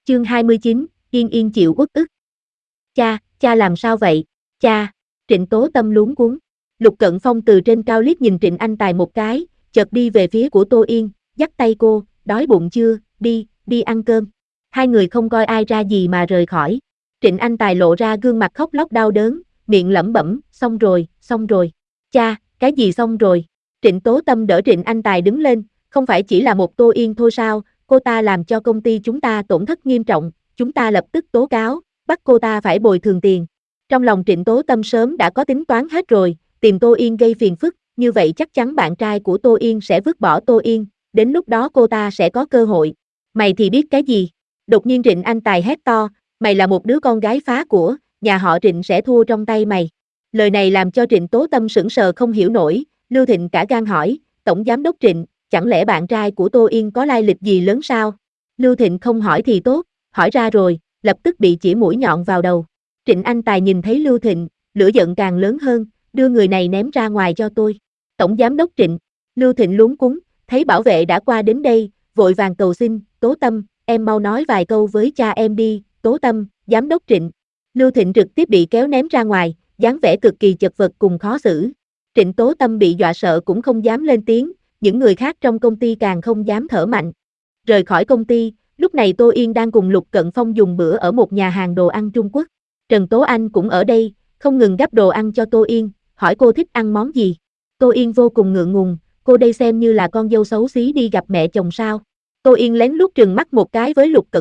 Chương 29, Yên Yên chịu uất ức. Cha làm sao vậy? Cha, Trịnh Tố Tâm luống cuống. Lục Cận Phong từ trên cao liếc nhìn Trịnh Anh Tài một cái, chợt đi về phía của Tô Yên, dắt tay cô, đói bụng chưa, đi ăn cơm. Hai người không coi ai ra gì mà rời khỏi. Trịnh Anh Tài lộ ra gương mặt khóc lóc đau đớn, miệng lẩm bẩm, xong rồi. Cha, cái gì xong rồi? Trịnh Tố Tâm đỡ Trịnh Anh Tài đứng lên, không phải chỉ là một Tô Yên thôi sao, cô ta làm cho công ty chúng ta tổn thất nghiêm trọng, chúng ta lập tức tố cáo, bắt cô ta phải bồi thường tiền. Trong lòng Trịnh Tố Tâm sớm đã có tính toán hết rồi, tìm Tô Yên gây phiền phức, như vậy chắc chắn bạn trai của Tô Yên sẽ vứt bỏ Tô Yên, đến lúc đó cô ta sẽ có cơ hội. Mày thì biết cái gì? Đột nhiên Trịnh Anh Tài hét to, mày là một đứa con gái phá của, nhà họ Trịnh sẽ thua trong tay mày. Lời này làm cho Trịnh Tố Tâm sững sờ không hiểu nổi, Lưu Thịnh cả gan hỏi, Tổng Giám đốc Trịnh, chẳng lẽ bạn trai của Tô Yên có lai lịch gì lớn sao? Lưu Thịnh không hỏi thì tốt, hỏi ra rồi, lập tức bị chỉ mũi nhọn vào đầu. Trịnh Anh Tài nhìn thấy Lưu Thịnh, lửa giận càng lớn hơn, đưa người này ném ra ngoài cho tôi. Tổng Giám đốc Trịnh, Lưu Thịnh luống cuống, thấy bảo vệ đã qua đến đây, vội vàng cầu xin, Tố Tâm, em mau nói vài câu với cha em đi, Tố Tâm, Giám đốc Trịnh. Lưu Thịnh trực tiếp bị kéo ném ra ngoài, dáng vẻ cực kỳ chật vật cùng khó xử. Trịnh Tố Tâm bị dọa sợ cũng không dám lên tiếng, những người khác trong công ty càng không dám thở mạnh. Rời khỏi công ty, lúc này Tô Yên đang cùng Lục Cận Phong dùng bữa ở một nhà hàng đồ ăn Trung Quốc. Trần Tố Anh cũng ở đây, không ngừng gắp đồ ăn cho Tô Yên, hỏi cô thích ăn món gì. Tô Yên vô cùng ngượng ngùng, cô đây xem như là con dâu xấu xí đi gặp mẹ chồng sao. Tô Yên lén lút trừng mắt một cái với Lục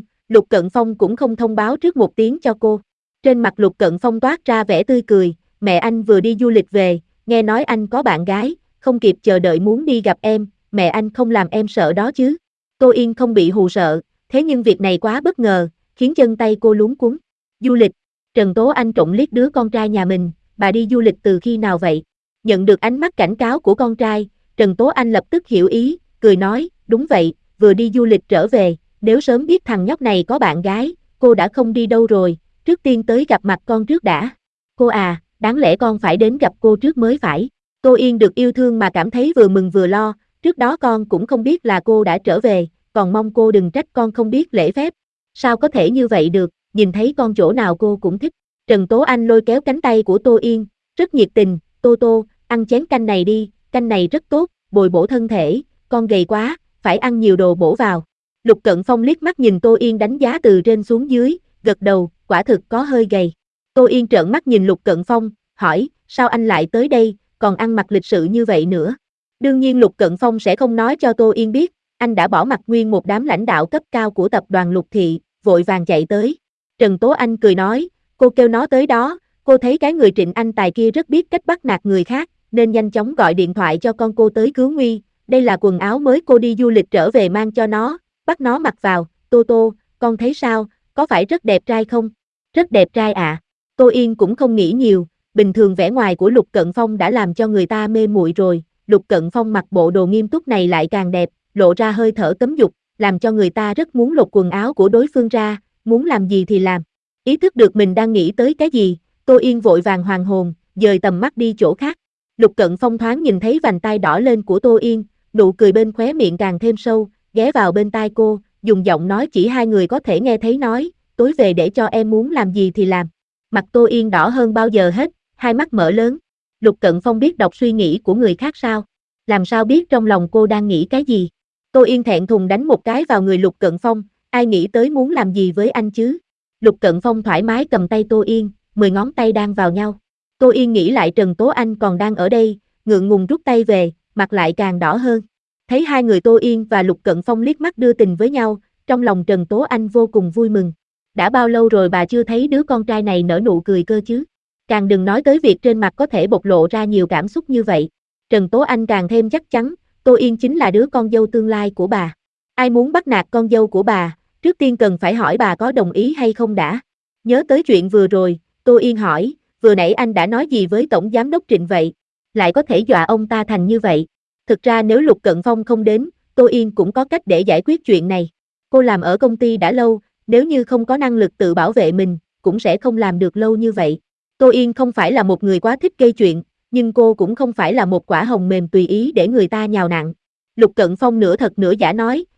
Cận Phong cũng không thông báo trước một tiếng cho cô. Trên mặt Lục Cận Phong toát ra vẻ tươi cười, mẹ anh vừa đi du lịch về, nghe nói anh có bạn gái, không kịp chờ đợi muốn đi gặp em, mẹ anh không làm em sợ đó chứ. Tô Yên không bị hù sợ, thế nhưng việc này quá bất ngờ, khiến chân tay cô luống cuống. Du lịch, Trần Tố Anh trộm liếc đứa con trai nhà mình, bà đi du lịch từ khi nào vậy? Nhận được ánh mắt cảnh cáo của con trai, Trần Tố Anh lập tức hiểu ý, cười nói, đúng vậy, vừa đi du lịch trở về, nếu sớm biết thằng nhóc này có bạn gái, cô đã không đi đâu rồi, trước tiên tới gặp mặt con trước đã. Cô à, đáng lẽ con phải đến gặp cô trước mới phải. Tô Yên được yêu thương mà cảm thấy vừa mừng vừa lo, trước đó con cũng không biết là cô đã trở về, còn mong cô đừng trách con không biết lễ phép. Sao có thể như vậy được, nhìn thấy con chỗ nào cô cũng thích. Trần Tố Anh lôi kéo cánh tay của Tô Yên, rất nhiệt tình, Tô, ăn chén canh này đi, canh này rất tốt, bồi bổ thân thể, con gầy quá, phải ăn nhiều đồ bổ vào. Lục Cận Phong liếc mắt nhìn Tô Yên đánh giá từ trên xuống dưới, gật đầu, quả thực có hơi gầy. Tô Yên trợn mắt nhìn Lục Cận Phong, hỏi, sao anh lại tới đây, còn ăn mặc lịch sự như vậy nữa. Đương nhiên Lục Cận Phong sẽ không nói cho Tô Yên biết, anh đã bỏ mặc nguyên một đám lãnh đạo cấp cao của tập đoàn Lục Thị, vội vàng chạy tới. Trần Tố Anh cười nói, cô kêu nó tới đó, cô thấy cái người Trịnh Anh Tài kia rất biết cách bắt nạt người khác, nên nhanh chóng gọi điện thoại cho con cô tới cứu nguy, đây là quần áo mới cô đi du lịch trở về mang cho nó, bắt nó mặc vào, Tô, con thấy sao, có phải rất đẹp trai không? Rất đẹp trai ạ. Tô Yên cũng không nghĩ nhiều, bình thường vẻ ngoài của Lục Cận Phong đã làm cho người ta mê muội rồi, Lục Cận Phong mặc bộ đồ nghiêm túc này lại càng đẹp, lộ ra hơi thở cấm dục, làm cho người ta rất muốn lột quần áo của đối phương ra, muốn làm gì thì làm. Ý thức được mình đang nghĩ tới cái gì, Tô Yên vội vàng hoàn hồn, dời tầm mắt đi chỗ khác. Lục Cận Phong thoáng nhìn thấy vành tai đỏ lên của Tô Yên, nụ cười bên khóe miệng càng thêm sâu, ghé vào bên tai cô, dùng giọng nói chỉ hai người có thể nghe thấy nói, tối về để cho em muốn làm gì thì làm. Mặt Tô Yên đỏ hơn bao giờ hết, hai mắt mở lớn. Lục Cận Phong biết đọc suy nghĩ của người khác sao? Làm sao biết trong lòng cô đang nghĩ cái gì? Tô Yên thẹn thùng đánh một cái vào người Lục Cận Phong, ai nghĩ tới muốn làm gì với anh chứ? Lục Cận Phong thoải mái cầm tay Tô Yên, 10 ngón tay đang vào nhau. Tô Yên nghĩ lại Trần Tố Anh còn đang ở đây, ngượng ngùng rút tay về, mặt lại càng đỏ hơn. Thấy hai người Tô Yên và Lục Cận Phong liếc mắt đưa tình với nhau, trong lòng Trần Tố Anh vô cùng vui mừng. Đã bao lâu rồi bà chưa thấy đứa con trai này nở nụ cười cơ chứ? Càng đừng nói tới việc trên mặt có thể bộc lộ ra nhiều cảm xúc như vậy. Trần Tố Anh càng thêm chắc chắn, Tô Yên chính là đứa con dâu tương lai của bà. Ai muốn bắt nạt con dâu của bà, trước tiên cần phải hỏi bà có đồng ý hay không đã. Nhớ tới chuyện vừa rồi, Tô Yên hỏi, vừa nãy anh đã nói gì với Tổng Giám đốc Trịnh vậy? Lại có thể dọa ông ta thành như vậy. Thực ra nếu Lục Cận Phong không đến, Tô Yên cũng có cách để giải quyết chuyện này. Cô làm ở công ty đã lâu, nếu như không có năng lực tự bảo vệ mình, cũng sẽ không làm được lâu như vậy. Tô Yên không phải là một người quá thích gây chuyện, nhưng cô cũng không phải là một quả hồng mềm tùy ý để người ta nhào nặn. Lục Cận Phong nửa thật nửa giả nói,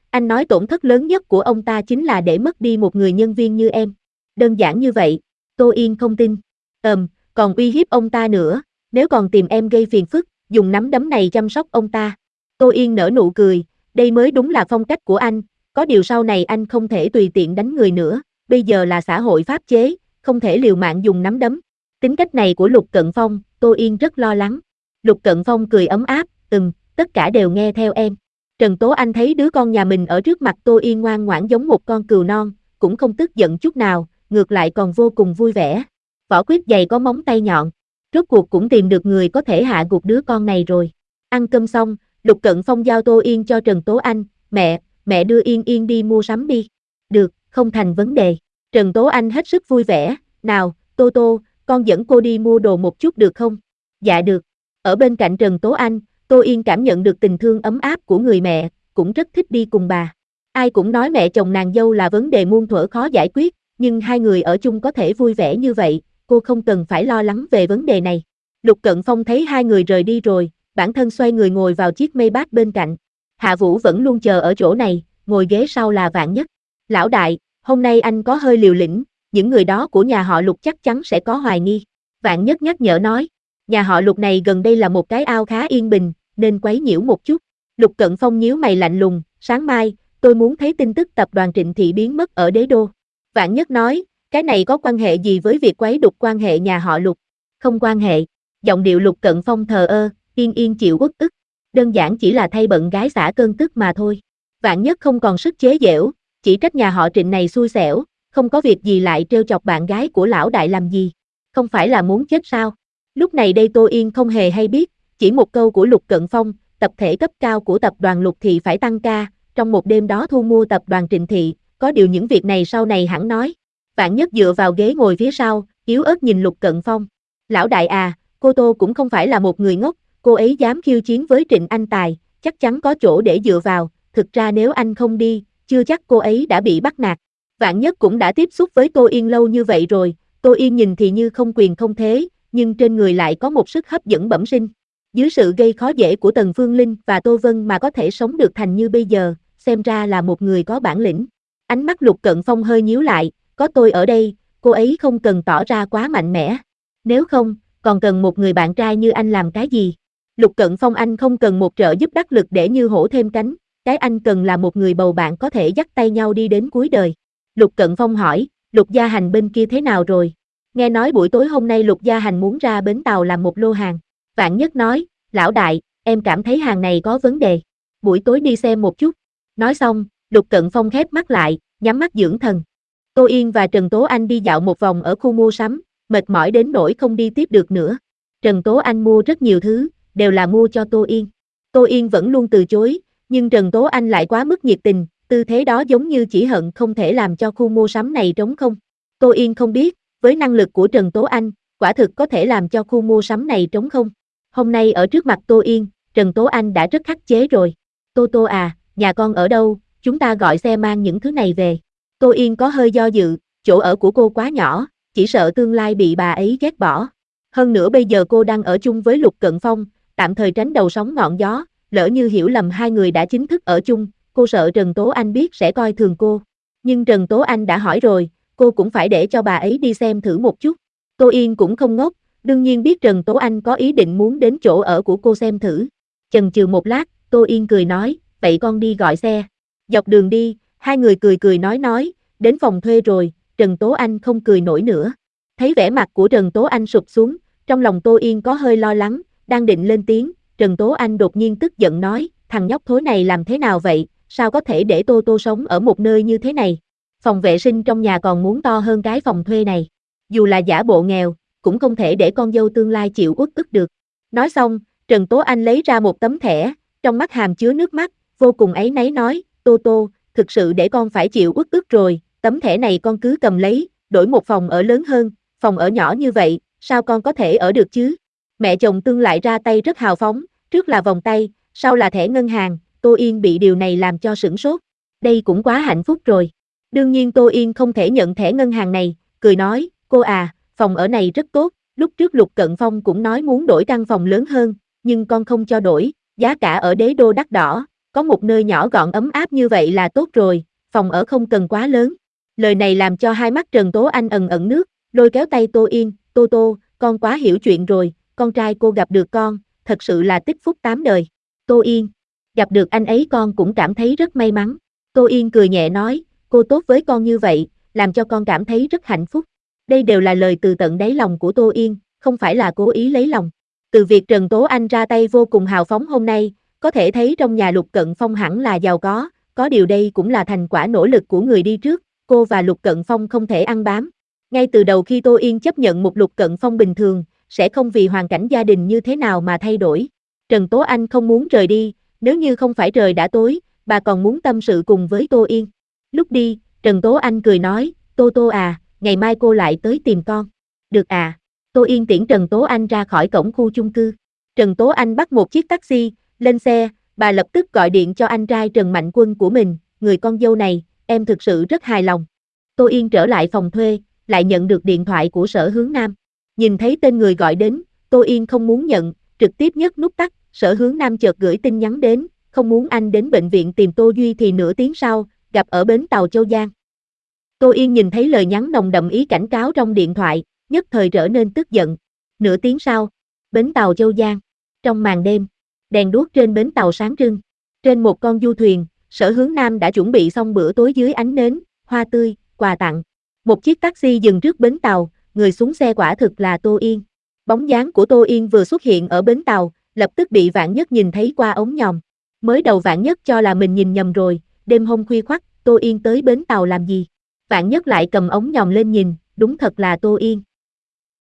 Anh nói tổn thất lớn nhất của ông ta chính là để mất đi một người nhân viên như em. Đơn giản như vậy. Tô Yên không tin. Còn uy hiếp ông ta nữa, nếu còn tìm em gây phiền phức, dùng nắm đấm này chăm sóc ông ta. Tô Yên nở nụ cười, đây mới đúng là phong cách của anh, có điều sau này anh không thể tùy tiện đánh người nữa, bây giờ là xã hội pháp chế, không thể liều mạng dùng nắm đấm. Tính cách này của Lục Cận Phong, Tô Yên rất lo lắng. Lục Cận Phong cười ấm áp, tất cả đều nghe theo em. Trần Tố Anh thấy đứa con nhà mình ở trước mặt Tô Yên ngoan ngoãn giống một con cừu non, cũng không tức giận chút nào, ngược lại còn vô cùng vui vẻ. Vỏ quyết dày có móng tay nhọn, rốt cuộc cũng tìm được người có thể hạ gục đứa con này rồi. Ăn cơm xong, Lục Cận Phong giao Tô Yên cho Trần Tố Anh, mẹ đưa Yên Yên đi mua sắm đi. Được, không thành vấn đề. Trần Tố Anh hết sức vui vẻ, nào, Tô, con dẫn cô đi mua đồ một chút được không? Dạ được. Ở bên cạnh Trần Tố Anh, Tô Yên cảm nhận được tình thương ấm áp của người mẹ, cũng rất thích đi cùng bà. Ai cũng nói mẹ chồng nàng dâu là vấn đề muôn thuở khó giải quyết, nhưng hai người ở chung có thể vui vẻ như vậy, cô không cần phải lo lắng về vấn đề này. Lục Cận Phong thấy hai người rời đi rồi, bản thân xoay người ngồi vào chiếc Maybach bên cạnh. Hạ Vũ vẫn luôn chờ ở chỗ này, ngồi ghế sau là Vạn Nhất. Lão đại, hôm nay anh có hơi liều lĩnh, những người đó của nhà họ Lục chắc chắn sẽ có hoài nghi. Vạn Nhất nhắc nhở nói, nhà họ Lục này gần đây là một cái ao khá yên bình, nên quấy nhiễu một chút. Lục Cận Phong nhíu mày lạnh lùng, sáng mai, tôi muốn thấy tin tức tập đoàn Trịnh Thị biến mất ở Đế Đô. Vạn Nhất nói, cái này có quan hệ gì với việc quấy đục quan hệ nhà họ Lục? Không quan hệ. Giọng điệu Lục Cận Phong thờ ơ, Yên Yên chịu uất ức. Đơn giản chỉ là thay bận gái xả cơn tức mà thôi. Vạn Nhất không còn sức chế giễu, chỉ trách nhà họ Trịnh này xui xẻo, không có việc gì lại trêu chọc bạn gái của lão đại làm gì. Không phải là muốn chết sao? Lúc này đây Tô Yên không hề hay biết, chỉ một câu của Lục Cận Phong, tập thể cấp cao của tập đoàn Lục Thị phải tăng ca, trong một đêm đó thu mua tập đoàn Trịnh Thị, có điều những việc này sau này hẳn nói. Vạn Nhất dựa vào ghế ngồi phía sau, yếu ớt nhìn Lục Cận Phong. Lão đại à, cô Tô cũng không phải là một người ngốc, cô ấy dám khiêu chiến với Trịnh Anh Tài, chắc chắn có chỗ để dựa vào, thực ra nếu anh không đi, chưa chắc cô ấy đã bị bắt nạt. Vạn Nhất cũng đã tiếp xúc với Tô Yên lâu như vậy rồi, Tô Yên nhìn thì như không quyền không thế, nhưng trên người lại có một sức hấp dẫn bẩm sinh. Dưới sự gây khó dễ của Tần Phương Linh và Tô Vân mà có thể sống được thành như bây giờ, xem ra là một người có bản lĩnh. Ánh mắt Lục Cận Phong hơi nhíu lại, có tôi ở đây, cô ấy không cần tỏ ra quá mạnh mẽ. Nếu không, còn cần một người bạn trai như anh làm cái gì? Lục Cận Phong anh không cần một trợ giúp đắc lực để như hổ thêm cánh, cái anh cần là một người bầu bạn có thể dắt tay nhau đi đến cuối đời. Lục Cận Phong hỏi, Lục Gia Hành bên kia thế nào rồi? Nghe nói buổi tối hôm nay Lục Gia Hành muốn ra bến tàu làm một lô hàng. Vạn Nhất nói, lão đại, em cảm thấy hàng này có vấn đề. Buổi tối đi xem một chút. Nói xong, Lục Cận Phong khép mắt lại, nhắm mắt dưỡng thần. Tô Yên và Trần Tố Anh đi dạo một vòng ở khu mua sắm, mệt mỏi đến nỗi không đi tiếp được nữa. Trần Tố Anh mua rất nhiều thứ, đều là mua cho Tô Yên. Tô Yên vẫn luôn từ chối, nhưng Trần Tố Anh lại quá mức nhiệt tình, tư thế đó giống như chỉ hận không thể làm cho khu mua sắm này trống không. Tô Yên không biết, với năng lực của Trần Tố Anh, quả thực có thể làm cho khu mua sắm này trống không. Hôm nay ở trước mặt Tô Yên, Trần Tố Anh đã rất khắc chế rồi. Tô à, nhà con ở đâu, chúng ta gọi xe mang những thứ này về. Tô Yên có hơi do dự, chỗ ở của cô quá nhỏ, chỉ sợ tương lai bị bà ấy ghét bỏ. Hơn nữa bây giờ cô đang ở chung với Lục Cận Phong, tạm thời tránh đầu sóng ngọn gió, lỡ như hiểu lầm hai người đã chính thức ở chung, cô sợ Trần Tố Anh biết sẽ coi thường cô. Nhưng Trần Tố Anh đã hỏi rồi, cô cũng phải để cho bà ấy đi xem thử một chút. Tô Yên cũng không ngốc, đương nhiên biết Trần Tố Anh có ý định muốn đến chỗ ở của cô xem thử. Chần chừ một lát, Tô Yên cười nói, vậy con đi gọi xe. Dọc đường đi, hai người cười nói, đến phòng thuê rồi, Trần Tố Anh không cười nổi nữa. Thấy vẻ mặt của Trần Tố Anh sụp xuống, trong lòng Tô Yên có hơi lo lắng, đang định lên tiếng, Trần Tố Anh đột nhiên tức giận nói, thằng nhóc thối này làm thế nào vậy, sao có thể để Tô sống ở một nơi như thế này. Phòng vệ sinh trong nhà còn muốn to hơn cái phòng thuê này. Dù là giả bộ nghèo, cũng không thể để con dâu tương lai chịu uất ức được. Nói xong, Trần Tố Anh lấy ra một tấm thẻ, trong mắt hàm chứa nước mắt, vô cùng áy náy nói, Tô, thực sự để con phải chịu uất ức rồi, tấm thẻ này con cứ cầm lấy, đổi một phòng ở lớn hơn, phòng ở nhỏ như vậy, sao con có thể ở được chứ? Mẹ chồng tương lại ra tay rất hào phóng, trước là vòng tay, sau là thẻ ngân hàng, Tô Yên bị điều này làm cho sửng sốt. Đây cũng quá hạnh phúc rồi. Đương nhiên Tô Yên không thể nhận thẻ ngân hàng này, cười nói, cô à, phòng ở này rất tốt, lúc trước Lục Cận Phong cũng nói muốn đổi căn phòng lớn hơn, nhưng con không cho đổi, giá cả ở Đế Đô đắt đỏ, có một nơi nhỏ gọn ấm áp như vậy là tốt rồi, phòng ở không cần quá lớn. Lời này làm cho hai mắt Trần Tố Anh ẩn ẩn nước, lôi kéo tay Tô Yên, Tô, con quá hiểu chuyện rồi, con trai cô gặp được con, thật sự là tích phúc 8 đời. Tô Yên, gặp được anh ấy con cũng cảm thấy rất may mắn. Tô Yên cười nhẹ nói, cô tốt với con như vậy, làm cho con cảm thấy rất hạnh phúc. Đây đều là lời từ tận đáy lòng của Tô Yên, không phải là cố ý lấy lòng. Từ việc Trần Tố Anh ra tay vô cùng hào phóng hôm nay, có thể thấy trong nhà Lục Cận Phong hẳn là giàu có điều đây cũng là thành quả nỗ lực của người đi trước, cô và Lục Cận Phong không thể ăn bám. Ngay từ đầu khi Tô Yên chấp nhận một Lục Cận Phong bình thường, sẽ không vì hoàn cảnh gia đình như thế nào mà thay đổi. Trần Tố Anh không muốn rời đi, nếu như không phải trời đã tối, bà còn muốn tâm sự cùng với Tô Yên. Lúc đi, Trần Tố Anh cười nói, Tô à, ngày mai cô lại tới tìm con. Được à. Tô Yên tiễn Trần Tố Anh ra khỏi cổng khu chung cư. Trần Tố Anh bắt một chiếc taxi, lên xe, bà lập tức gọi điện cho anh trai Trần Mạnh Quân của mình, người con dâu này, em thực sự rất hài lòng. Tô Yên trở lại phòng thuê, lại nhận được điện thoại của Sở Hướng Nam. Nhìn thấy tên người gọi đến, Tô Yên không muốn nhận, trực tiếp nhấc nút tắt, Sở Hướng Nam chợt gửi tin nhắn đến, không muốn anh đến bệnh viện tìm Tô Duy thì nửa tiếng sau, gặp ở bến tàu Châu Giang. Tô Yên nhìn thấy lời nhắn nồng đậm ý cảnh cáo trong điện thoại, nhất thời trở nên tức giận. Nửa tiếng sau, bến tàu Châu Giang. Trong màn đêm, đèn đuốc trên bến tàu sáng trưng. Trên một con du thuyền, Sở Hướng Nam đã chuẩn bị xong bữa tối dưới ánh nến, hoa tươi, quà tặng. Một chiếc taxi dừng trước bến tàu, người xuống xe quả thực là Tô Yên. Bóng dáng của Tô Yên vừa xuất hiện ở bến tàu, lập tức bị Vạn Nhất nhìn thấy qua ống nhòm. Mới đầu Vạn Nhất cho là mình nhìn nhầm rồi, đêm hôm khuya khoắt, Tô Yên tới bến tàu làm gì? Vạn Nhất lại cầm ống nhòm lên nhìn, đúng thật là Tô Yên.